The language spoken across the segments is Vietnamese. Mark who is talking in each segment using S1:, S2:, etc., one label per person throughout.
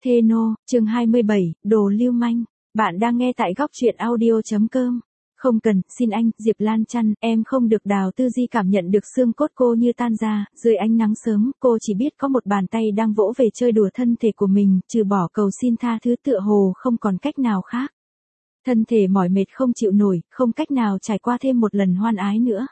S1: Thê nô, chương 27, đồ lưu manh. Bạn đang nghe tại góc truyện audio.com. Không cần, xin anh, Diệp Lan chăn, em không được. Đào Tư Di cảm nhận được xương cốt cô như tan ra, dưới ánh nắng sớm, cô chỉ biết có một bàn tay đang vỗ về chơi đùa thân thể của mình, trừ bỏ cầu xin tha thứ tựa hồ không còn cách nào khác. Thân thể mỏi mệt không chịu nổi, không cách nào trải qua thêm một lần hoan ái nữa.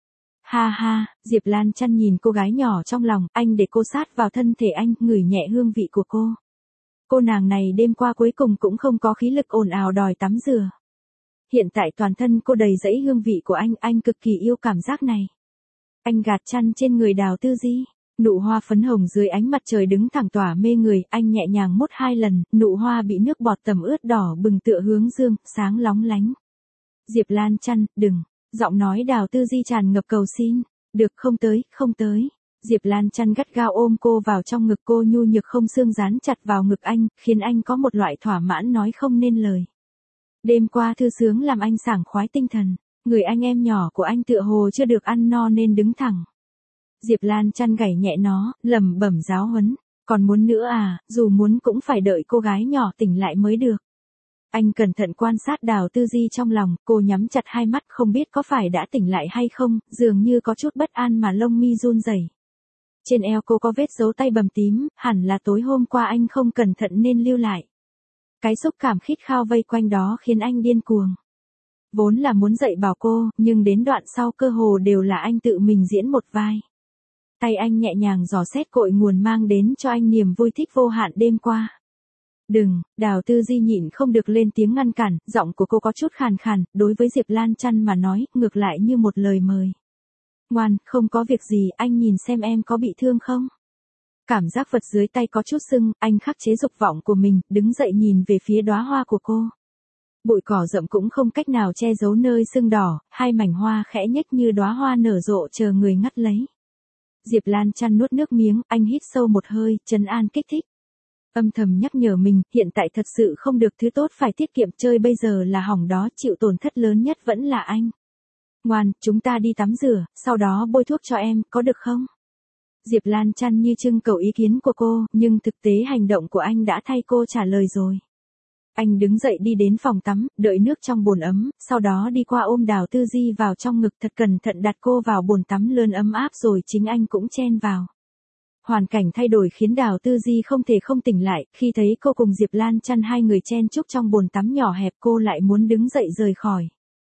S1: Ha ha, Diệp Lan chăn nhìn cô gái nhỏ trong lòng, anh để cô sát vào thân thể anh, ngửi nhẹ hương vị của cô. Cô nàng này đêm qua cuối cùng cũng không có khí lực ồn ào đòi tắm rửa. Hiện tại toàn thân cô đầy dẫy hương vị của anh cực kỳ yêu cảm giác này. Anh gạt chăn trên người Đào Tư Di, nụ hoa phấn hồng dưới ánh mặt trời đứng thẳng tỏa mê người, anh nhẹ nhàng mút 2 lần, nụ hoa bị nước bọt tẩm ướt đỏ bừng tựa hướng dương, sáng lóng lánh. Diệp Lan chăn, đừng, giọng nói Đào Tư Di tràn ngập cầu xin, được không tới, không tới. Diệp Lan chăn gắt gao ôm cô vào trong ngực, cô nhu nhược không xương dán chặt vào ngực anh, khiến anh có một loại thỏa mãn nói không nên lời. Đêm qua thư sướng làm anh sảng khoái tinh thần, người anh em nhỏ của anh tựa hồ chưa được ăn no nên đứng thẳng. Diệp Lan chăn gảy nhẹ nó, lẩm bẩm giáo huấn, còn muốn nữa à, dù muốn cũng phải đợi cô gái nhỏ tỉnh lại mới được. Anh cẩn thận quan sát Đào Tư Di trong lòng, cô nhắm chặt hai mắt không biết có phải đã tỉnh lại hay không, dường như có chút bất an mà lông mi run rẩy. Trên eo cô có vết dấu tay bầm tím, hẳn là tối hôm qua anh không cẩn thận nên lưu lại. Cái xúc cảm khít khao vây quanh đó khiến anh điên cuồng. Vốn là muốn dạy bảo cô, nhưng đến đoạn sau cơ hồ đều là anh tự mình diễn một vai. Tay anh nhẹ nhàng dò xét cội nguồn mang đến cho anh niềm vui thích vô hạn đêm qua. Đừng, Đào Tư Di nhịn không được lên tiếng ngăn cản, giọng của cô có chút khàn khàn, đối với Diệp Lan chăn mà nói, ngược lại như một lời mời. Ngoan, không có việc gì, anh nhìn xem em có bị thương không? Cảm giác vật dưới tay có chút sưng, anh khắc chế dục vọng của mình, đứng dậy nhìn về phía đóa hoa của cô. Bụi cỏ rậm cũng không cách nào che giấu nơi sưng đỏ, hai mảnh hoa khẽ nhếch như đóa hoa nở rộ chờ người ngắt lấy. Diệp Lan chăn nuốt nước miếng, anh hít sâu một hơi, trấn an kích thích. Âm thầm nhắc nhở mình, hiện tại thật sự không được, thứ tốt phải tiết kiệm, chơi bây giờ là hỏng đó, chịu tổn thất lớn nhất vẫn là anh. Ngoan, chúng ta đi tắm rửa, sau đó bôi thuốc cho em, có được không? Diệp Lan chăn như trưng cầu ý kiến của cô, nhưng thực tế hành động của anh đã thay cô trả lời rồi. Anh đứng dậy đi đến phòng tắm, đợi nước trong bồn ấm, sau đó đi qua ôm Đào Tư Di vào trong ngực, thật cẩn thận đặt cô vào bồn tắm lớn ấm áp rồi chính anh cũng chen vào. Hoàn cảnh thay đổi khiến Đào Tư Di không thể không tỉnh lại, khi thấy cô cùng Diệp Lan chăn hai người chen chúc trong bồn tắm nhỏ hẹp, cô lại muốn đứng dậy rời khỏi.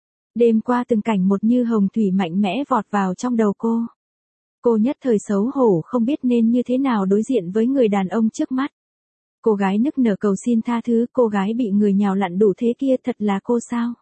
S1: Đêm qua từng cảnh một như hồng thủy mạnh mẽ vọt vào trong đầu cô. Cô nhất thời xấu hổ không biết nên như thế nào đối diện với người đàn ông trước mắt. Cô gái nức nở cầu xin tha thứ, cô gái bị người nhào lặn đủ thế kia thật là cô sao?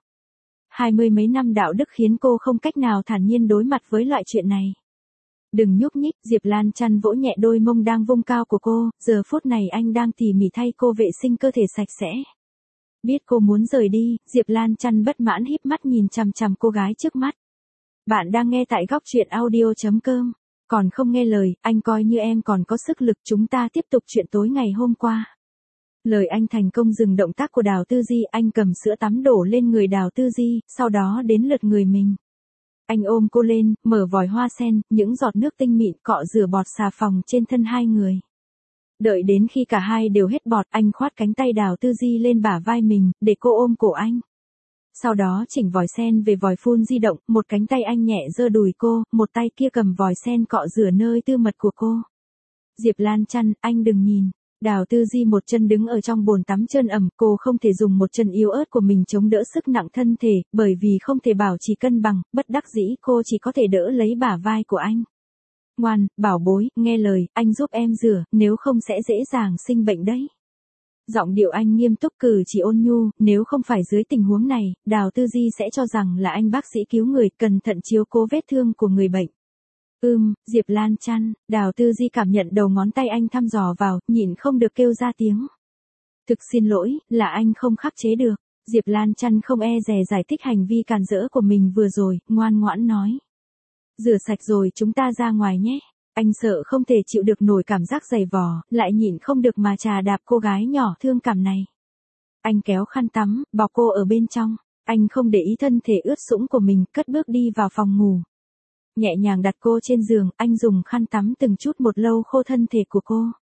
S1: 20 mấy năm đạo đức khiến cô không cách nào thản nhiên đối mặt với loại chuyện này. Đừng nhúc nhích, Diệp Lan chăn vỗ nhẹ đôi mông đang vung cao của cô, giờ phút này anh đang tỉ mỉ thay cô vệ sinh cơ thể sạch sẽ. Biết cô muốn rời đi, Diệp Lan chăn bất mãn híp mắt nhìn chằm chằm cô gái trước mắt. Bạn đang nghe tại góc truyện audio.com. Còn không nghe lời, anh coi như em còn có sức lực, chúng ta tiếp tục chuyện tối ngày hôm qua. Lời anh thành công dừng động tác của Đào Tư Di, anh cầm sữa tắm đổ lên người Đào Tư Di, sau đó đến lượt người mình. Anh ôm cô lên, mở vòi hoa sen, những giọt nước tinh mịn cọ rửa bọt xà phòng trên thân hai người. Đợi đến khi cả hai đều hết bọt, anh khoát cánh tay Đào Tư Di lên bả vai mình, để cô ôm cổ anh. Sau đó chỉnh vòi sen về vòi phun di động, một cánh tay anh nhẹ giơ đùi cô, một tay kia cầm vòi sen cọ rửa nơi tư mật của cô. Diệp Lan chăn, anh đừng nhìn. Đào Tư Di một chân đứng ở trong bồn tắm trơn ẩm, cô không thể dùng một chân yếu ớt của mình chống đỡ sức nặng thân thể, bởi vì không thể bảo trì cân bằng, bất đắc dĩ cô chỉ có thể đỡ lấy bả vai của anh. Ngoan, bảo bối, nghe lời, anh giúp em rửa, nếu không sẽ dễ dàng sinh bệnh đấy. Giọng điệu anh nghiêm túc, cử chỉ ôn nhu, nếu không phải dưới tình huống này, Đào Tư Di sẽ cho rằng là anh bác sĩ cứu người, cẩn thận chiếu cố vết thương của người bệnh. Diệp Lan chăn, Đào Tư Di cảm nhận đầu ngón tay anh thăm dò vào, nhịn không được kêu ra tiếng. Thực xin lỗi, là anh không khắc chế được. Diệp Lan chăn không e dè giải thích hành vi càn rỡ của mình vừa rồi, ngoan ngoãn nói. Rửa sạch rồi chúng ta ra ngoài nhé. Anh sợ không thể chịu được nổi cảm giác dày vò, lại nhịn không được mà chà đạp cô gái nhỏ thương cảm này. Anh kéo khăn tắm, bọc cô ở bên trong. Anh không để ý thân thể ướt sũng của mình, cất bước đi vào phòng ngủ. Nhẹ nhàng đặt cô trên giường, anh dùng khăn tắm từng chút một lau khô thân thể của cô.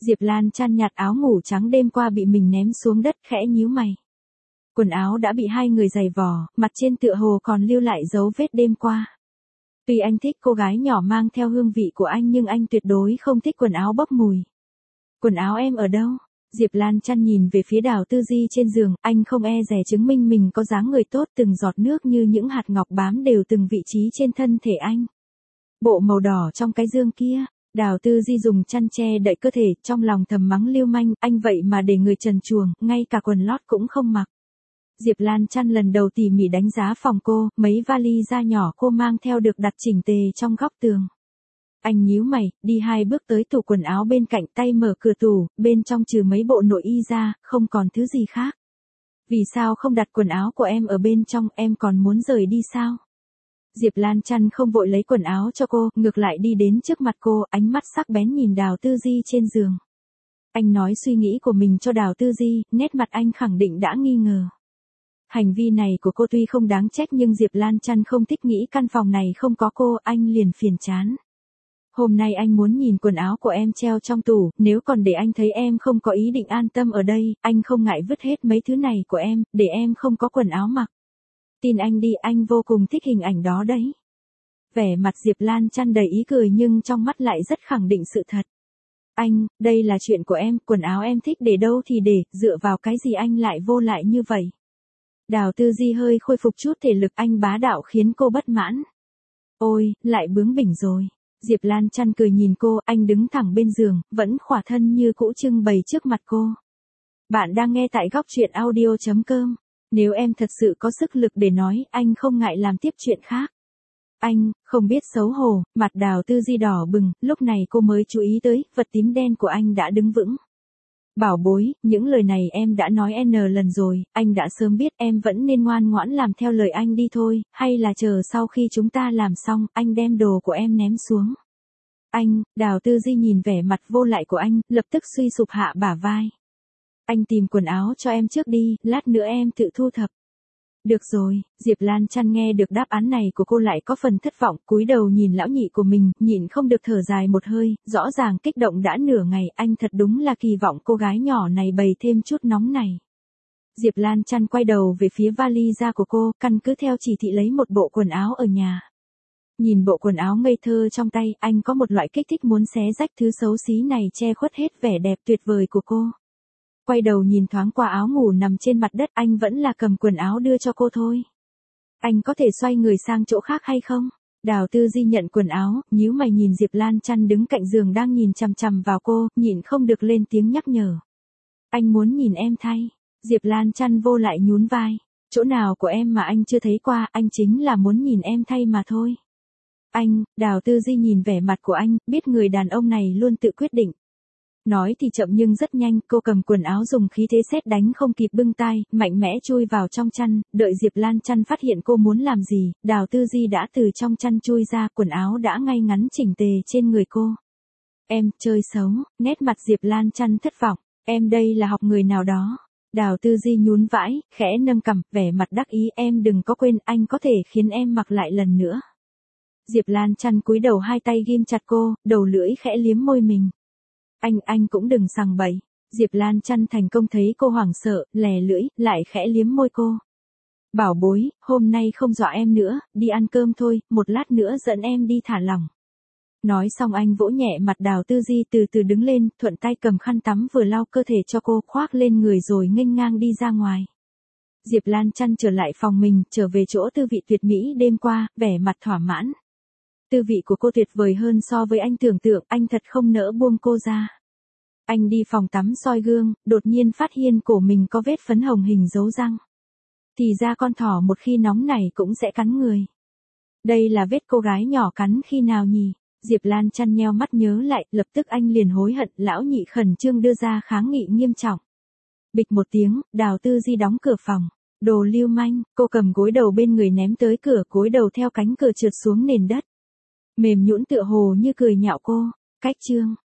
S1: Diệp Lan Chăn nhặt áo ngủ trắng đêm qua bị mình ném xuống đất, khẽ nhíu mày. Quần áo đã bị hai người giày vò, mặt trên tựa hồ còn lưu lại dấu vết đêm qua. Tuy anh thích cô gái nhỏ mang theo hương vị của anh nhưng anh tuyệt đối không thích quần áo bốc mùi. Quần áo em ở đâu? Diệp Lan Chăn nhìn về phía Đào Tư Di trên giường, anh không e dè chứng minh mình có dáng người tốt, từng giọt nước như những hạt ngọc bám đều từng vị trí trên thân thể anh. Bộ màu đỏ trong cái giường kia. Đào Tư Di dùng chăn che đậy cơ thể, trong lòng thầm mắng lưu manh, anh vậy mà để người trần truồng, ngay cả quần lót cũng không mặc. Diệp Lan Chăn lần đầu tỉ mỉ đánh giá phòng cô, mấy vali da nhỏ cô mang theo được đặt chỉnh tề trong góc tường. Anh nhíu mày, đi 2 bước tới tủ quần áo bên cạnh, tay mở cửa tủ, bên trong trừ mấy bộ nội y ra, không còn thứ gì khác. Vì sao không đặt quần áo của em ở bên trong, em còn muốn rời đi sao? Diệp Lan Chăn không vội lấy quần áo cho cô, ngược lại đi đến trước mặt cô, ánh mắt sắc bén nhìn Đào Tư Di trên giường. Anh nói suy nghĩ của mình cho Đào Tư Di, nét mặt anh khẳng định đã nghi ngờ. Hành vi này của cô tuy không đáng trách nhưng Diệp Lan Chăn không thích nghĩ căn phòng này không có cô, anh liền phiền chán. Hôm nay anh muốn nhìn quần áo của em treo trong tủ, nếu còn để anh thấy em không có ý định an tâm ở đây, anh không ngại vứt hết mấy thứ này của em, để em không có quần áo mặc. Tin anh đi, anh vô cùng thích hình ảnh đó đấy. Vẻ mặt Diệp Lan Chăn đầy ý cười nhưng trong mắt lại rất khẳng định sự thật. Anh, đây là chuyện của em, quần áo em thích để đâu thì để, dựa vào cái gì anh lại vô lại như vậy? Đào Tư Di hơi khôi phục chút thể lực, anh bá đạo khiến cô bất mãn. Ôi, lại bướng bỉnh rồi. Diệp Lan Chăn cười nhìn cô, anh đứng thẳng bên giường, vẫn khỏa thân như cũ trưng bày trước mặt cô. Bạn đang nghe tại góc truyện audio.com. Nếu em thật sự có sức lực để nói, anh không ngại làm tiếp chuyện khác. Anh, không biết xấu hổ, mặt Đào Tư Di đỏ bừng, lúc này cô mới chú ý tới, vật tím đen của anh đã đứng vững. Bảo bối, những lời này em đã nói N lần rồi, anh đã sớm biết, em vẫn nên ngoan ngoãn làm theo lời anh đi thôi, hay là chờ sau khi chúng ta làm xong, anh đem đồ của em ném xuống. Anh, Đào Tư Di nhìn vẻ mặt vô lại của anh, lập tức suy sụp hạ bả vai. Anh tìm quần áo cho em trước đi, lát nữa em tự thu thập. Được rồi, Diệp Lan Chăn nghe được đáp án này của cô lại có phần thất vọng, cúi đầu nhìn lão nhị của mình, nhịn không được thở dài một hơi, rõ ràng kích động đã nửa ngày, anh thật đúng là kỳ vọng cô gái nhỏ này bày thêm chút nóng này. Diệp Lan Chăn quay đầu về phía vali da của cô, căn cứ theo chỉ thị lấy một bộ quần áo ở nhà. Nhìn bộ quần áo ngây thơ trong tay, anh có một loại kích thích muốn xé rách thứ xấu xí này che khuất hết vẻ đẹp tuyệt vời của cô. Quay đầu nhìn thoáng qua áo ngủ nằm trên mặt đất, anh vẫn là cầm quần áo đưa cho cô thôi. Anh có thể xoay người sang chỗ khác hay không? Đào Tư Di nhận quần áo, nhíu mày nhìn Diệp Lan Chăn đứng cạnh giường đang nhìn chằm chằm vào cô, nhịn không được lên tiếng nhắc nhở. Anh muốn nhìn em thay. Diệp Lan Chăn vô lại nhún vai. Chỗ nào của em mà anh chưa thấy qua, anh chính là muốn nhìn em thay mà thôi. Anh, Đào Tư Di nhìn vẻ mặt của anh, biết người đàn ông này luôn tự quyết định. Nói thì chậm nhưng rất nhanh, cô cầm quần áo dùng khí thế sét đánh không kịp bưng tay, mạnh mẽ chui vào trong chăn, đợi Diệp Lan Chăn phát hiện cô muốn làm gì, Đào Tư Di đã từ trong chăn chui ra, quần áo đã ngay ngắn chỉnh tề trên người cô. Em, chơi xấu, nét mặt Diệp Lan Chăn thất vọng, em đây là học người nào đó. Đào Tư Di nhún vãi, khẽ nâng cằm, vẻ mặt đắc ý, em đừng có quên, anh có thể khiến em mặc lại lần nữa. Diệp Lan Chăn cúi đầu hai tay ghim chặt cô, đầu lưỡi khẽ liếm môi mình. Anh cũng đừng sằng bậy. Diệp Lan Chăn thành công thấy cô hoảng sợ, lè lưỡi, lại khẽ liếm môi cô. Bảo bối, hôm nay không dọa em nữa, đi ăn cơm thôi, một lát nữa dẫn em đi thả lỏng. Nói xong anh vỗ nhẹ mặt Đào Tư Di từ từ đứng lên, thuận tay cầm khăn tắm vừa lau cơ thể cho cô, khoác lên người rồi nghênh ngang đi ra ngoài. Diệp Lan Chăn trở lại phòng mình, trở về chỗ tư vị tuyệt mỹ đêm qua, vẻ mặt thỏa mãn. Tư vị của cô tuyệt vời hơn so với anh tưởng tượng, anh thật không nỡ buông cô ra. Anh đi phòng tắm soi gương, đột nhiên phát hiện cổ mình có vết phấn hồng hình dấu răng. Thì ra con thỏ một khi nóng này cũng sẽ cắn người. Đây là vết cô gái nhỏ cắn khi nào nhỉ? Diệp Lan Chăn nheo mắt nhớ lại, lập tức anh liền hối hận, lão nhị khẩn trương đưa ra kháng nghị nghiêm trọng. Bịch một tiếng, Đào Tư Di đóng cửa phòng. Đồ lưu manh, cô cầm gối đầu bên người ném tới cửa, gối đầu theo cánh cửa trượt xuống nền đất. Mềm nhũn tựa hồ như cười nhạo cô. Cách chương.